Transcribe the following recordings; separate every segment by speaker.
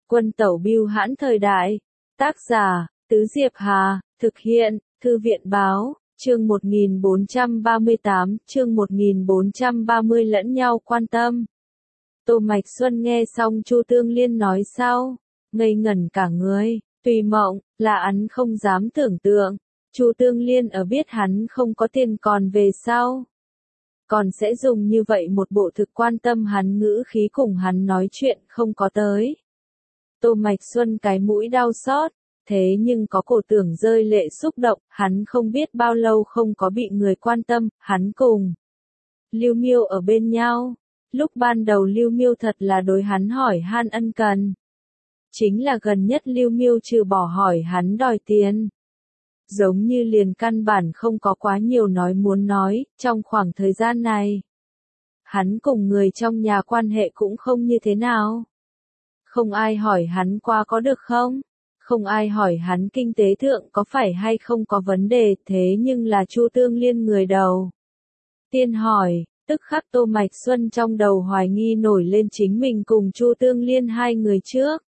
Speaker 1: Quân tẩu bưu hãn thời đại. Tác giả, Tứ Diệp Hà, thực hiện, Thư viện báo, chương 1438, chương 1430 lẫn nhau quan tâm. Tô Mạch Xuân nghe xong Chu Tương Liên nói sau, ngây ngẩn cả người, tùy mộng, là hắn không dám tưởng tượng. Chu Tương Liên ở biết hắn không có tiền còn về sau, còn sẽ dùng như vậy một bộ thực quan tâm hắn ngữ khí cùng hắn nói chuyện không có tới. Tô Mạch Xuân cái mũi đau xót, thế nhưng có cổ tưởng rơi lệ xúc động, hắn không biết bao lâu không có bị người quan tâm, hắn cùng Lưu Miêu ở bên nhau. Lúc ban đầu Lưu Miêu thật là đối hắn hỏi han ân cần. Chính là gần nhất Lưu Miêu trừ bỏ hỏi hắn đòi tiền, giống như liền căn bản không có quá nhiều nói muốn nói, trong khoảng thời gian này. Hắn cùng người trong nhà quan hệ cũng không như thế nào. Không ai hỏi hắn qua có được không? Không ai hỏi hắn kinh tế thượng có phải hay không có vấn đề, thế nhưng là Chu Tương Liên người đầu tiên hỏi, tức khắc Tô Mạch Xuân trong đầu hoài nghi nổi lên chính mình cùng Chu Tương Liên hai người trước.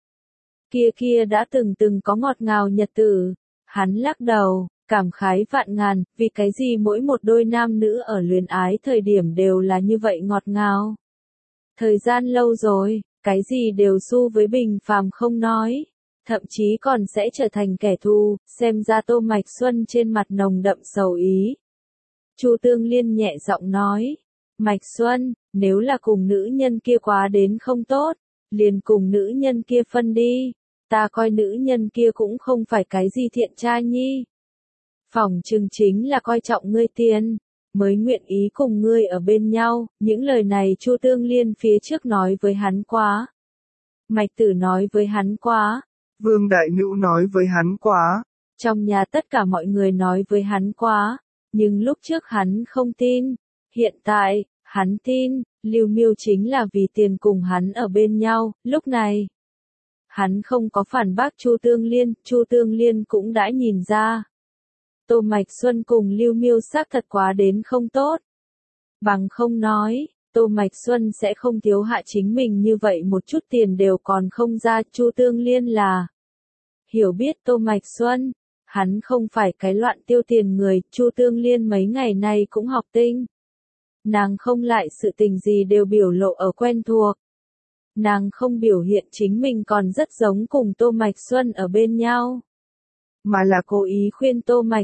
Speaker 1: Kia đã từng có ngọt ngào nhật tử. Hắn lắc đầu, cảm khái vạn ngàn, vì cái gì mỗi một đôi nam nữ ở luyến ái thời điểm đều là như vậy ngọt ngào. Thời gian lâu rồi, cái gì đều xu với bình phàm không nói, thậm chí còn sẽ trở thành kẻ thù, xem ra Tô Mạch Xuân trên mặt nồng đậm sầu ý. Chu Tương Liên nhẹ giọng nói, Mạch Xuân, nếu là cùng nữ nhân kia quá đến không tốt, liền cùng nữ nhân kia phân đi. Ta coi nữ nhân kia cũng không phải cái gì thiện trai nhi. Phỏng chừng chính là coi trọng ngươi tiền, mới nguyện ý cùng ngươi ở bên nhau, những lời này Chu Tương Liên phía trước nói với hắn quá. Mạch Tử nói với hắn quá.
Speaker 2: Vương Đại Nữu nói với hắn quá.
Speaker 1: Trong nhà tất cả mọi người nói với hắn quá, nhưng lúc trước hắn không tin. Hiện tại, hắn tin, Lưu Miêu chính là vì tiền cùng hắn ở bên nhau, lúc này. Hắn không có phản bác Chu Tương Liên cũng đã nhìn ra. Tô Mạch Xuân cùng Lưu Miêu xác thật quá đến không tốt. Bằng không nói, Tô Mạch Xuân sẽ không thiếu hạ chính mình như vậy một chút tiền đều còn không ra. Chu Tương Liên là hiểu biết Tô Mạch Xuân, hắn không phải cái loạn tiêu tiền người. Chu Tương Liên mấy ngày nay cũng học tinh. Nàng không lại sự tình gì đều biểu lộ ở quen thuộc. Nàng không biểu hiện chính mình còn rất giống cùng Tô Mạch Xuân ở bên nhau, mà là cố ý khuyên Tô Mạch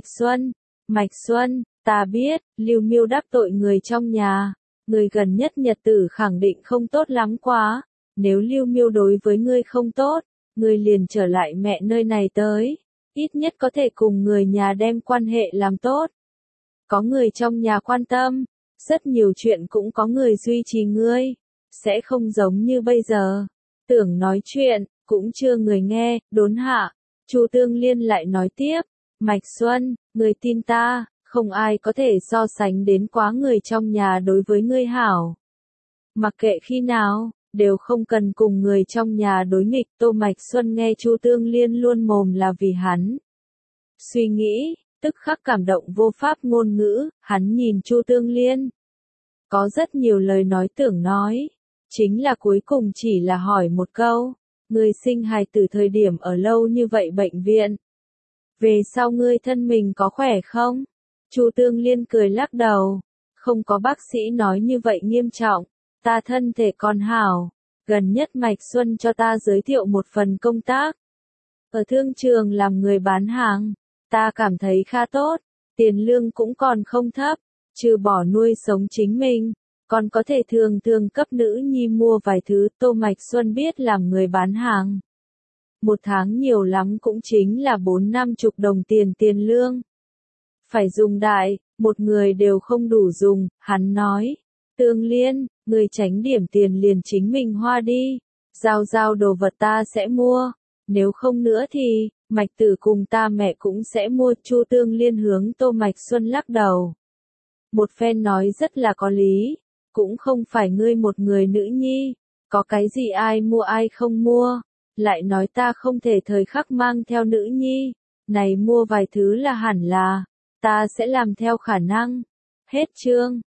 Speaker 1: Xuân, ta biết, Lưu Miêu đắc tội người trong nhà, người gần nhất nhật tử khẳng định không tốt lắm quá, nếu Lưu Miêu đối với ngươi không tốt, ngươi liền trở lại mẹ nơi này tới, ít nhất có thể cùng người nhà đem quan hệ làm tốt. Có người trong nhà quan tâm, rất nhiều chuyện cũng có người duy trì ngươi. Sẽ không giống như bây giờ. Tưởng nói chuyện, cũng chưa người nghe, đốn hạ. Chu Tương Liên lại nói tiếp, Mạch Xuân, người tin ta, không ai có thể so sánh đến quá người trong nhà đối với ngươi hảo. Mặc kệ khi nào, đều không cần cùng người trong nhà đối nghịch. Tô Mạch Xuân nghe Chu Tương Liên luôn mồm là vì hắn. Suy nghĩ, tức khắc cảm động vô pháp ngôn ngữ, hắn nhìn Chu Tương Liên. Có rất nhiều lời nói tưởng nói. Chính là cuối cùng chỉ là hỏi một câu, ngươi sinh hài tử thời điểm ở lâu như vậy bệnh viện. Về sau ngươi thân mình có khỏe không? Chu Tương Liên cười lắc đầu, không có bác sĩ nói như vậy nghiêm trọng, ta thân thể còn hảo, gần nhất Mạch Xuân cho ta giới thiệu một phần công tác. Ở thương trường làm người bán hàng, ta cảm thấy khá tốt, tiền lương cũng còn không thấp, trừ bỏ nuôi sống chính mình. Còn có thể thường cấp nữ nhi mua vài thứ. Tô Mạch Xuân biết làm người bán hàng. Một tháng nhiều lắm cũng chính là 4-50 đồng tiền lương. Phải dùng đại, một người đều không đủ dùng, hắn nói. Tương Liên, người tránh điểm tiền liền chính mình hoa đi. Giao đồ vật ta sẽ mua. Nếu không nữa thì, Mạch Tử cùng ta mẹ cũng sẽ mua. Chu Tương Liên hướng Tô Mạch Xuân lắc đầu. Một phen nói rất là có lý. Cũng không phải ngươi một người nữ nhi, có cái gì ai mua ai không mua, lại nói ta không thể thời khắc mang theo nữ nhi, này mua vài thứ là hẳn là, ta sẽ làm theo khả năng. Hết chương.